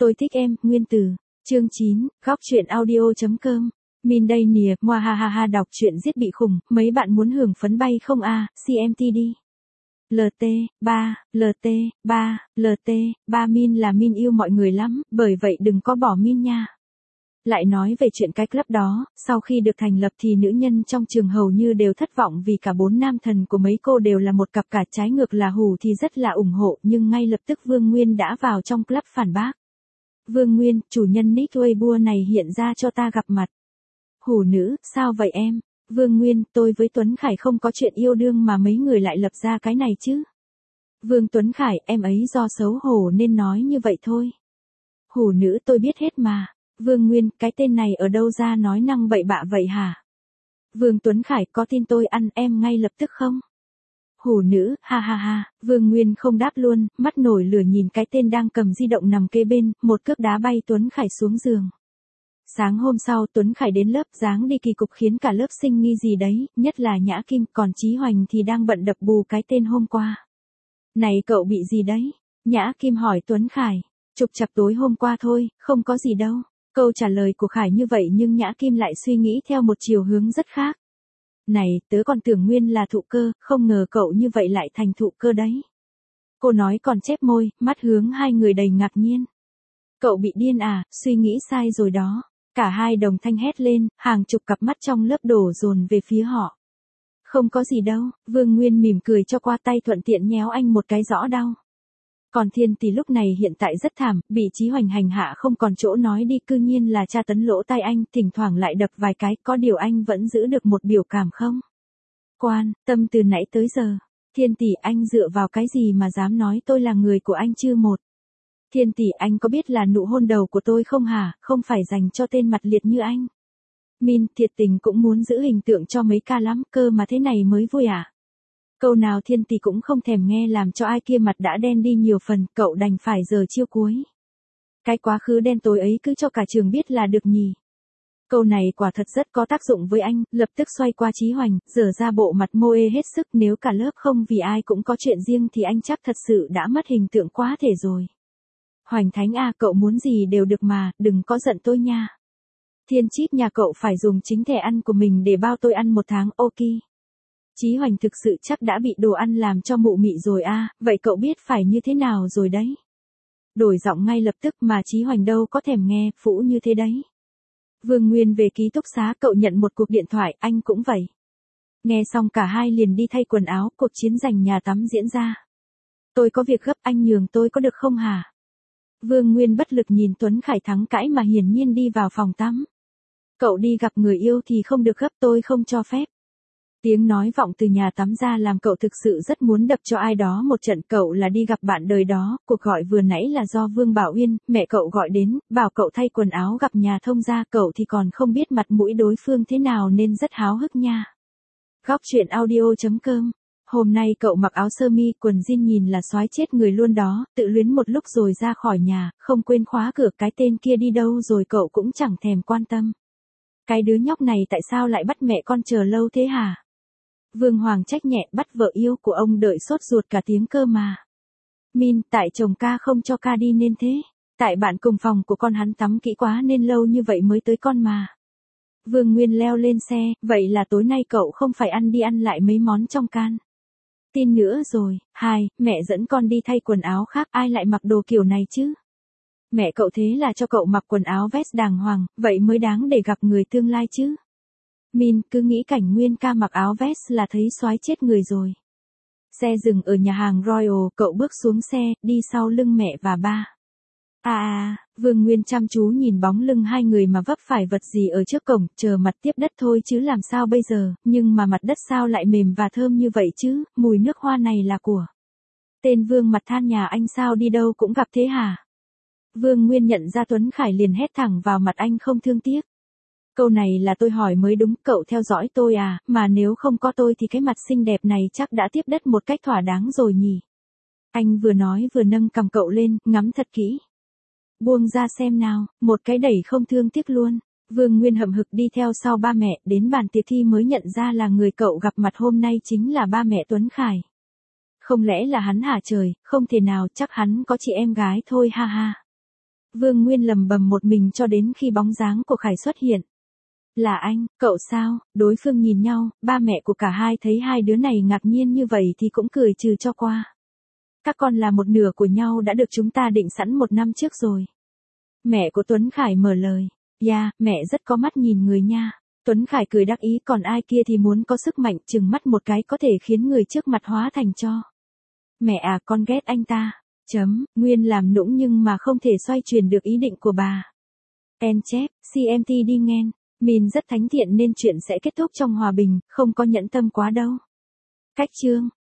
Tôi thích em, Nguyên Từ. Chương 9, góc truyện audio.com. Min đây nìa, moa ha ha ha, đọc truyện giết bị khủng, mấy bạn muốn hưởng phấn bay không à, CMT đi. LT3, Min là Min yêu mọi người lắm, bởi vậy đừng có bỏ Min nha. Lại nói về chuyện cái club đó, sau khi được thành lập thì nữ nhân trong trường hầu như đều thất vọng vì cả 4 nam thần của mấy cô đều là một cặp, cả trái ngược là Hủ thì rất là ủng hộ, nhưng ngay lập tức Vương Nguyên đã vào trong club phản bác. Vương Nguyên, chủ nhân nick Weibo này hiện ra cho ta gặp mặt. Hủ nữ, sao vậy em? Vương Nguyên, tôi với Tuấn Khải không có chuyện yêu đương mà mấy người lại lập ra cái này chứ. Vương Tuấn Khải, em ấy do xấu hổ nên nói như vậy thôi. Hủ nữ, tôi biết hết mà. Vương Nguyên, cái tên này ở đâu ra nói năng bậy bạ vậy hả? Vương Tuấn Khải, có tin tôi ăn em ngay lập tức không? Hủ nữ, ha ha ha. Vương Nguyên không đáp luôn, mắt nổi lửa nhìn cái tên đang cầm di động nằm kế bên, một cước đá bay Tuấn Khải xuống giường. Sáng hôm sau Tuấn Khải đến lớp, dáng đi kỳ cục khiến cả lớp sinh nghi gì đấy, nhất là Nhã Kim, còn Chí Hoành thì đang bận đập bù cái tên hôm qua. Này cậu bị gì đấy? Nhã Kim hỏi Tuấn Khải. Trục trặc tối hôm qua thôi, không có gì đâu. Câu trả lời của Khải như vậy nhưng Nhã Kim lại suy nghĩ theo một chiều hướng rất khác. Này, tớ còn tưởng Nguyên là thụ cơ, không ngờ cậu như vậy lại thành thụ cơ đấy. Cô nói còn chép môi, mắt hướng hai người đầy ngạc nhiên. Cậu bị điên à, suy nghĩ sai rồi đó. Cả hai đồng thanh hét lên, hàng chục cặp mắt trong lớp đổ dồn về phía họ. Không có gì đâu, Vương Nguyên mỉm cười cho qua tay thuận tiện nhéo anh một cái rõ đau. Còn Thiên Tỷ lúc này hiện tại rất thảm, bị Chí Hoành hành hạ không còn chỗ nói đi, cư nhiên là tra tấn lỗ tai anh, thỉnh thoảng lại đập vài cái, có điều anh vẫn giữ được một biểu cảm không? Quan tâm từ nãy tới giờ. Thiên Tỷ, anh dựa vào cái gì mà dám nói tôi là người của anh chứ một? Thiên Tỷ, anh có biết là nụ hôn đầu của tôi không hả, không phải dành cho tên mặt liệt như anh. Min, thiệt tình cũng muốn giữ hình tượng cho mấy ca lắm, cơ mà thế này mới vui à? Câu nào Thiên Tỷ cũng không thèm nghe làm cho ai kia mặt đã đen đi nhiều phần, cậu đành phải giờ chiêu cuối. Cái quá khứ đen tối ấy cứ cho cả trường biết là được nhỉ. Câu này quả thật rất có tác dụng với anh, lập tức xoay qua Chí Hoành, dở ra bộ mặt mô ê hết sức, nếu cả lớp không vì ai cũng có chuyện riêng thì anh chắc thật sự đã mất hình tượng quá thể rồi. Hoành Thánh à, cậu muốn gì đều được mà, đừng có giận tôi nha. Thiên Chíp nhà cậu phải dùng chính thẻ ăn của mình để bao tôi ăn một tháng, ok. Chí Hoành thực sự chắc đã bị đồ ăn làm cho mụ mị rồi à, vậy cậu biết phải như thế nào rồi đấy. Đổi giọng ngay lập tức mà Chí Hoành đâu có thèm nghe, phũ như thế đấy. Vương Nguyên về ký túc xá, cậu nhận một cuộc điện thoại, anh cũng vậy. Nghe xong cả hai liền đi thay quần áo, cuộc chiến giành nhà tắm diễn ra. Tôi có việc gấp, anh nhường tôi có được không hả? Vương Nguyên bất lực nhìn Tuấn Khải thắng cãi mà hiển nhiên đi vào phòng tắm. Cậu đi gặp người yêu thì không được gấp, tôi không cho phép. Tiếng nói vọng từ nhà tắm ra làm cậu thực sự rất muốn đập cho ai đó một trận. Cậu là đi gặp bạn đời đó, cuộc gọi vừa nãy là do Vương Bảo Uyên, mẹ cậu gọi đến, bảo cậu thay quần áo gặp nhà thông gia, cậu thì còn không biết mặt mũi đối phương thế nào nên rất háo hức nha. Góc truyện audio.com. Hôm nay cậu mặc áo sơ mi, quần jean nhìn là soái chết người luôn đó, tự luyến một lúc rồi ra khỏi nhà, không quên khóa cửa, cái tên kia đi đâu rồi cậu cũng chẳng thèm quan tâm. Cái đứa nhóc này tại sao lại bắt mẹ con chờ lâu thế hả? Vương Hoàng trách nhẹ, bắt vợ yêu của ông đợi sốt ruột cả tiếng cơ mà. Min, tại chồng ca không cho ca đi nên thế. Tại bạn cùng phòng của con hắn tắm kỹ quá nên lâu như vậy mới tới con mà. Vương Nguyên leo lên xe, vậy là tối nay cậu không phải ăn đi ăn lại mấy món trong can. Tin nữa rồi, mẹ dẫn con đi thay quần áo khác, ai lại mặc đồ kiểu này chứ? Mẹ cậu thế là cho cậu mặc quần áo vest đàng hoàng, vậy mới đáng để gặp người tương lai chứ. Min, cứ nghĩ cảnh Nguyên ca mặc áo vest là thấy soái chết người rồi. Xe dừng ở nhà hàng Royal, cậu bước xuống xe, đi sau lưng mẹ và ba. Vương Nguyên chăm chú nhìn bóng lưng hai người mà vấp phải vật gì ở trước cổng, chờ mặt tiếp đất thôi chứ làm sao bây giờ, nhưng mà mặt đất sao lại mềm và thơm như vậy chứ, mùi nước hoa này là của. Tên Vương mặt than nhà anh sao đi đâu cũng gặp thế hả? Vương Nguyên nhận ra Tuấn Khải liền hét thẳng vào mặt anh không thương tiếc. Câu này là tôi hỏi mới đúng, cậu theo dõi tôi à, mà nếu không có tôi thì cái mặt xinh đẹp này chắc đã tiếp đất một cách thỏa đáng rồi nhỉ. Anh vừa nói vừa nâng cằm cậu lên, ngắm thật kỹ. Buông ra xem nào, một cái đẩy không thương tiếc luôn. Vương Nguyên hậm hực đi theo sau ba mẹ, đến bàn tiệc thi mới nhận ra là người cậu gặp mặt hôm nay chính là ba mẹ Tuấn Khải. Không lẽ là hắn hả trời, không thể nào, chắc hắn có chị em gái thôi ha ha. Vương Nguyên lầm bầm một mình cho đến khi bóng dáng của Khải xuất hiện. Là anh, cậu sao? Đối phương nhìn nhau, ba mẹ của cả hai thấy hai đứa này ngạc nhiên như vậy thì cũng cười trừ cho qua. Các con là một nửa của nhau đã được chúng ta định sẵn 1 năm trước rồi. Mẹ của Tuấn Khải mở lời. Dạ, mẹ rất có mắt nhìn người nha. Tuấn Khải cười đắc ý, còn ai kia thì muốn có sức mạnh chừng mắt một cái có thể khiến người trước mặt hóa thành tro. Mẹ à, con ghét anh ta. Nguyên làm nũng nhưng mà không thể xoay chuyển được ý định của bà. En chép, CMT đi ngen. Min rất thánh thiện nên chuyện sẽ kết thúc trong hòa bình, không có nhẫn tâm quá đâu. Cách chương.